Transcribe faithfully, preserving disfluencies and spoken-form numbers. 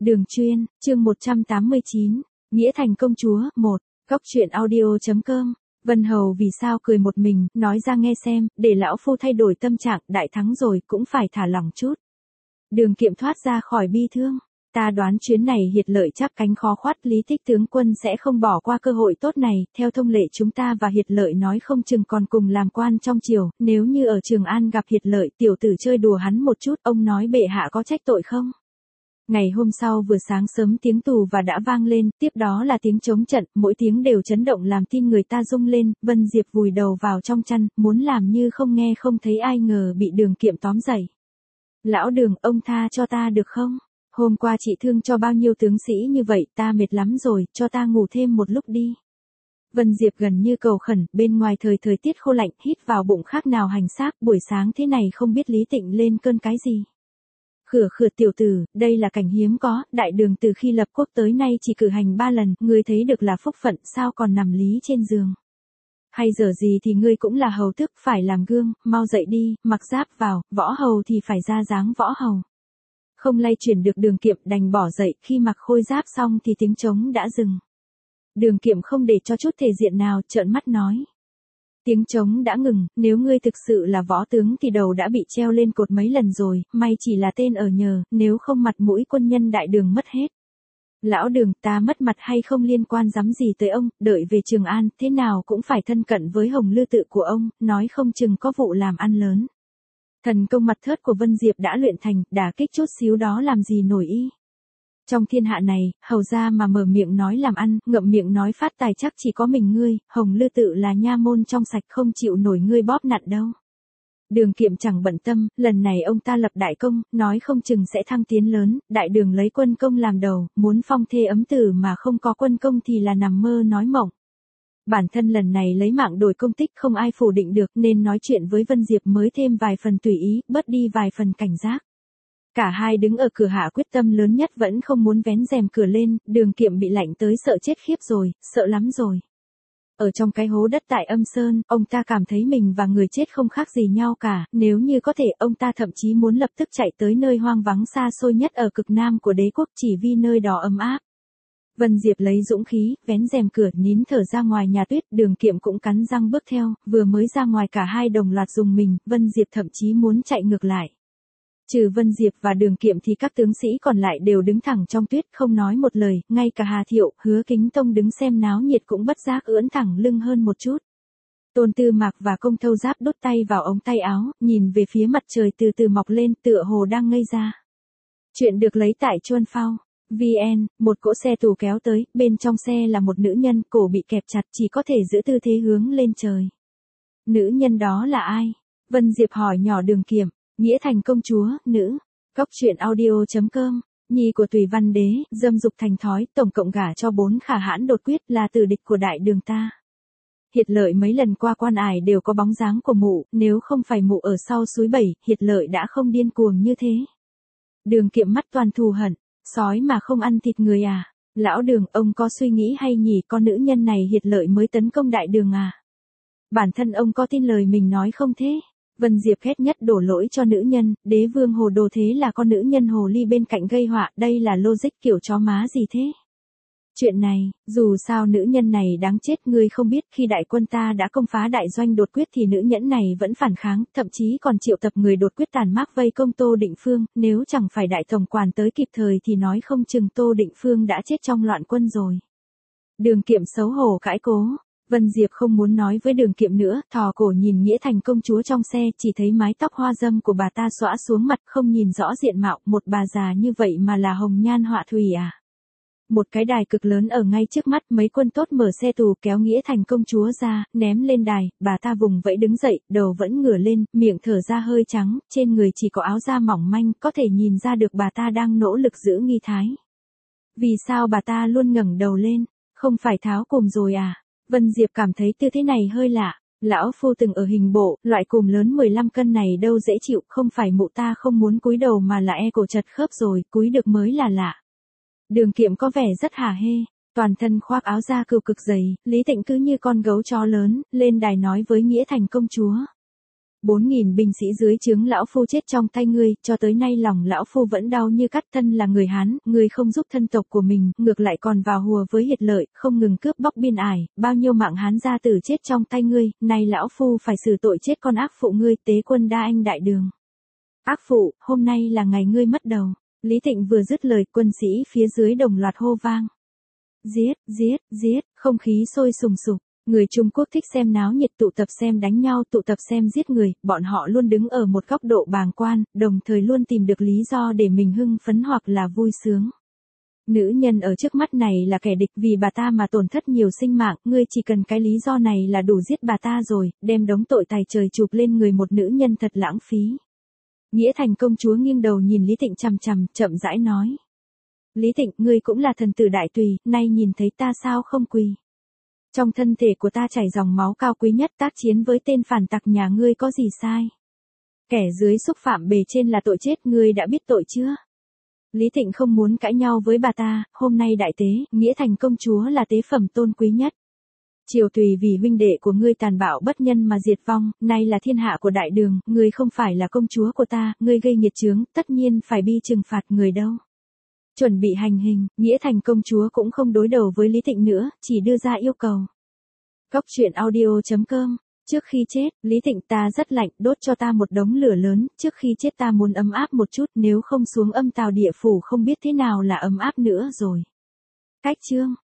Đường Chuyên, chương một trăm tám mươi chín, Nghĩa Thành Công Chúa, một, Góc truyện audio chấm com. Vân Hầu vì sao cười một mình, nói ra nghe xem, để lão phu thay đổi tâm trạng, đại thắng rồi cũng phải thả lỏng chút. Đường Kiệm thoát ra khỏi bi thương. Ta đoán chuyến này hiệt lợi chắc cánh khó khoát, Lý Tích tướng quân sẽ không bỏ qua cơ hội tốt này, theo thông lệ chúng ta và hiệt lợi nói không chừng còn cùng làm quan trong triều, nếu như ở Trường An gặp hiệt lợi, tiểu tử chơi đùa hắn một chút, ông nói bệ hạ có trách tội không? Ngày hôm sau vừa sáng sớm tiếng tù và đã vang lên, tiếp đó là tiếng trống trận, mỗi tiếng đều chấn động làm tim người ta rung lên, Vân Diệp vùi đầu vào trong chăn, muốn làm như không nghe không thấy, ai ngờ bị Đường Kiệm tóm dậy. Lão Đường, ông tha cho ta được không? Hôm qua chị thương cho bao nhiêu tướng sĩ như vậy, ta mệt lắm rồi, cho ta ngủ thêm một lúc đi. Vân Diệp gần như cầu khẩn, bên ngoài thời thời tiết khô lạnh, hít vào bụng khác nào hành xác, buổi sáng thế này không biết Lý Tịnh lên cơn cái gì. Khửa khửa tiểu tử, đây là cảnh hiếm có, đại đường từ khi lập quốc tới nay chỉ cử hành ba lần, ngươi thấy được là phúc phận, sao còn nằm lý trên giường. Hay giờ gì thì ngươi cũng là hầu tước, phải làm gương, mau dậy đi, mặc giáp vào, võ hầu thì phải ra dáng võ hầu. Không lay chuyển được Đường Kiệm đành bỏ dậy, khi mặc khôi giáp xong thì tiếng trống đã dừng. Đường Kiệm không để cho chút thể diện nào, trợn mắt nói. Tiếng trống đã ngừng, nếu ngươi thực sự là võ tướng thì đầu đã bị treo lên cột mấy lần rồi, may chỉ là tên ở nhờ, nếu không mặt mũi quân nhân đại đường mất hết. Lão Đường, ta mất mặt hay không liên quan dám gì tới ông, đợi về Trường An, thế nào cũng phải thân cận với Hồng Lư tự của ông, nói không chừng có vụ làm ăn lớn. Thần công mặt thớt của Vân Diệp đã luyện thành, đả kích chút xíu đó làm gì nổi y. Trong thiên hạ này, hầu ra mà mở miệng nói làm ăn, ngậm miệng nói phát tài chắc chỉ có mình ngươi, Hồng Lư tự là nha môn trong sạch không chịu nổi ngươi bóp nặn đâu. Đường Kiệm chẳng bận tâm, lần này ông ta lập đại công, nói không chừng sẽ thăng tiến lớn, đại đường lấy quân công làm đầu, muốn phong thê ấm tử mà không có quân công thì là nằm mơ nói mộng. Bản thân lần này lấy mạng đổi công tích không ai phủ định được nên nói chuyện với Vân Diệp mới thêm vài phần tùy ý, bớt đi vài phần cảnh giác. Cả hai đứng ở cửa hạ quyết tâm lớn nhất vẫn không muốn vén rèm cửa lên, Đường Kiệm bị lạnh tới sợ chết khiếp rồi, sợ lắm rồi. Ở trong cái hố đất tại Âm Sơn, ông ta cảm thấy mình và người chết không khác gì nhau cả, nếu như có thể ông ta thậm chí muốn lập tức chạy tới nơi hoang vắng xa xôi nhất ở cực nam của đế quốc chỉ vì nơi đó ấm áp. Vân Diệp lấy dũng khí, vén rèm cửa, nín thở ra ngoài nhà tuyết, Đường Kiệm cũng cắn răng bước theo, vừa mới ra ngoài cả hai đồng loạt dùng mình, Vân Diệp thậm chí muốn chạy ngược lại. Trừ Vân Diệp và Đường Kiệm thì các tướng sĩ còn lại đều đứng thẳng trong tuyết không nói một lời, ngay cả Hà Thiệu, Hứa Kính Tông đứng xem náo nhiệt cũng bất giác ưỡn thẳng lưng hơn một chút. Tôn Tư Mạc và Công Thâu Giáp đút tay vào ống tay áo, nhìn về phía mặt trời từ từ mọc lên tựa hồ đang ngây ra. Chuyện được lấy tại Chuan Phao. vê en, một cỗ xe tù kéo tới, bên trong xe là một nữ nhân, cổ bị kẹp chặt chỉ có thể giữ tư thế hướng lên trời. Nữ nhân đó là ai? Vân Diệp hỏi nhỏ Đường Kiệm. Nghĩa Thành Công Chúa, nữ. Góc truyện audio chấm com. Nhi của Tùy Văn Đế, dâm dục thành thói, tổng cộng gả cho bốn khả hãn đột quyết, là tử địch của đại đường ta. Hiệt lợi mấy lần qua quan ải đều có bóng dáng của mụ, nếu không phải mụ ở sau suối bảy, hiệt lợi đã không điên cuồng như thế. Đường Kiệm mắt toàn thù hận. Sói mà không ăn thịt người à? Lão Đường, ông có suy nghĩ hay nhỉ, con nữ nhân này hiệt lợi mới tấn công đại đường à? Bản thân ông có tin lời mình nói không thế? Vân Diệp ghét nhất đổ lỗi cho nữ nhân, đế vương hồ đồ thế là con nữ nhân hồ ly bên cạnh gây họa, đây là logic kiểu chó má gì thế? Chuyện này, dù sao nữ nhân này đáng chết, ngươi không biết khi đại quân ta đã công phá đại doanh đột quyết thì nữ nhẫn này vẫn phản kháng, thậm chí còn triệu tập người đột quyết tàn mác vây công Tô Định Phương, nếu chẳng phải đại tổng quản tới kịp thời thì nói không chừng Tô Định Phương đã chết trong loạn quân rồi. Đường Kiệm xấu hổ cãi cố. Vân Diệp không muốn nói với Đường Kiệm nữa, thò cổ nhìn Nghĩa Thành Công Chúa trong xe, chỉ thấy mái tóc hoa dâm của bà ta xõa xuống mặt, không nhìn rõ diện mạo, một bà già như vậy mà là hồng nhan họa thủy à. Một cái đài cực lớn ở ngay trước mắt, mấy quân tốt mở xe tù kéo Nghĩa Thành Công Chúa ra, ném lên đài, bà ta vùng vẫy đứng dậy, đầu vẫn ngửa lên, miệng thở ra hơi trắng, trên người chỉ có áo da mỏng manh, có thể nhìn ra được bà ta đang nỗ lực giữ nghi thái. Vì sao bà ta luôn ngẩng đầu lên, không phải tháo cùm rồi à? Vân Diệp cảm thấy tư thế này hơi lạ, lão phu từng ở hình bộ, loại cùm lớn mười lăm cân này đâu dễ chịu, không phải mụ ta không muốn cúi đầu mà là e cổ chật khớp rồi, cúi được mới là lạ. Đường Kiệm có vẻ rất hả hê, toàn thân khoác áo da cừu cực dày, Lý Tịnh cứ như con gấu chó lớn, lên đài nói với Nghĩa Thành Công Chúa. Bốn nghìn binh sĩ dưới trướng lão phu chết trong tay ngươi, cho tới nay lòng lão phu vẫn đau như cắt. Thân là người Hán, ngươi không giúp thân tộc của mình, ngược lại còn vào hùa với hiệt lợi, không ngừng cướp bóc biên ải, bao nhiêu mạng Hán gia tử chết trong tay ngươi, nay lão phu phải xử tội chết con ác phụ ngươi, Tế Quân Đa Anh đại đường. Ác phụ, hôm nay là ngày ngươi mất đầu. Lý Thịnh vừa dứt lời, quân sĩ phía dưới đồng loạt hô vang. Giết, giết, giết, không khí sôi sùng sục. Người Trung Quốc thích xem náo nhiệt, tụ tập xem đánh nhau, tụ tập xem giết người, bọn họ luôn đứng ở một góc độ bàng quan, đồng thời luôn tìm được lý do để mình hưng phấn hoặc là vui sướng. Nữ nhân ở trước mắt này là kẻ địch, vì bà ta mà tổn thất nhiều sinh mạng, ngươi chỉ cần cái lý do này là đủ giết bà ta rồi, đem đống tội tài trời chụp lên người một nữ nhân thật lãng phí. Nghĩa Thành công chúa nghiêng đầu nhìn Lý Thịnh chằm chằm, chậm rãi nói. Lý Thịnh, ngươi cũng là thần tử đại tùy, nay nhìn thấy ta sao không quỳ. Trong thân thể của ta chảy dòng máu cao quý nhất, tác chiến với tên phản tặc nhà ngươi có gì sai. Kẻ dưới xúc phạm bề trên là tội chết, ngươi đã biết tội chưa? Lý Thịnh không muốn cãi nhau với bà ta, hôm nay đại tế, Nghĩa Thành công chúa là tế phẩm tôn quý nhất. Triều tùy vì huynh đệ của ngươi tàn bạo bất nhân mà diệt vong, nay là thiên hạ của đại đường, ngươi không phải là công chúa của ta, ngươi gây nghiệt chướng, tất nhiên phải bị trừng phạt người đâu. Chuẩn bị hành hình, Nghĩa Thành công chúa cũng không đối đầu với Lý Thịnh nữa, chỉ đưa ra yêu cầu. Góc truyện audio chấm com. Trước khi chết, Lý Thịnh, ta rất lạnh, đốt cho ta một đống lửa lớn, trước khi chết ta muốn ấm áp một chút, nếu không xuống âm tào địa phủ không biết thế nào là ấm áp nữa rồi. Cách chương.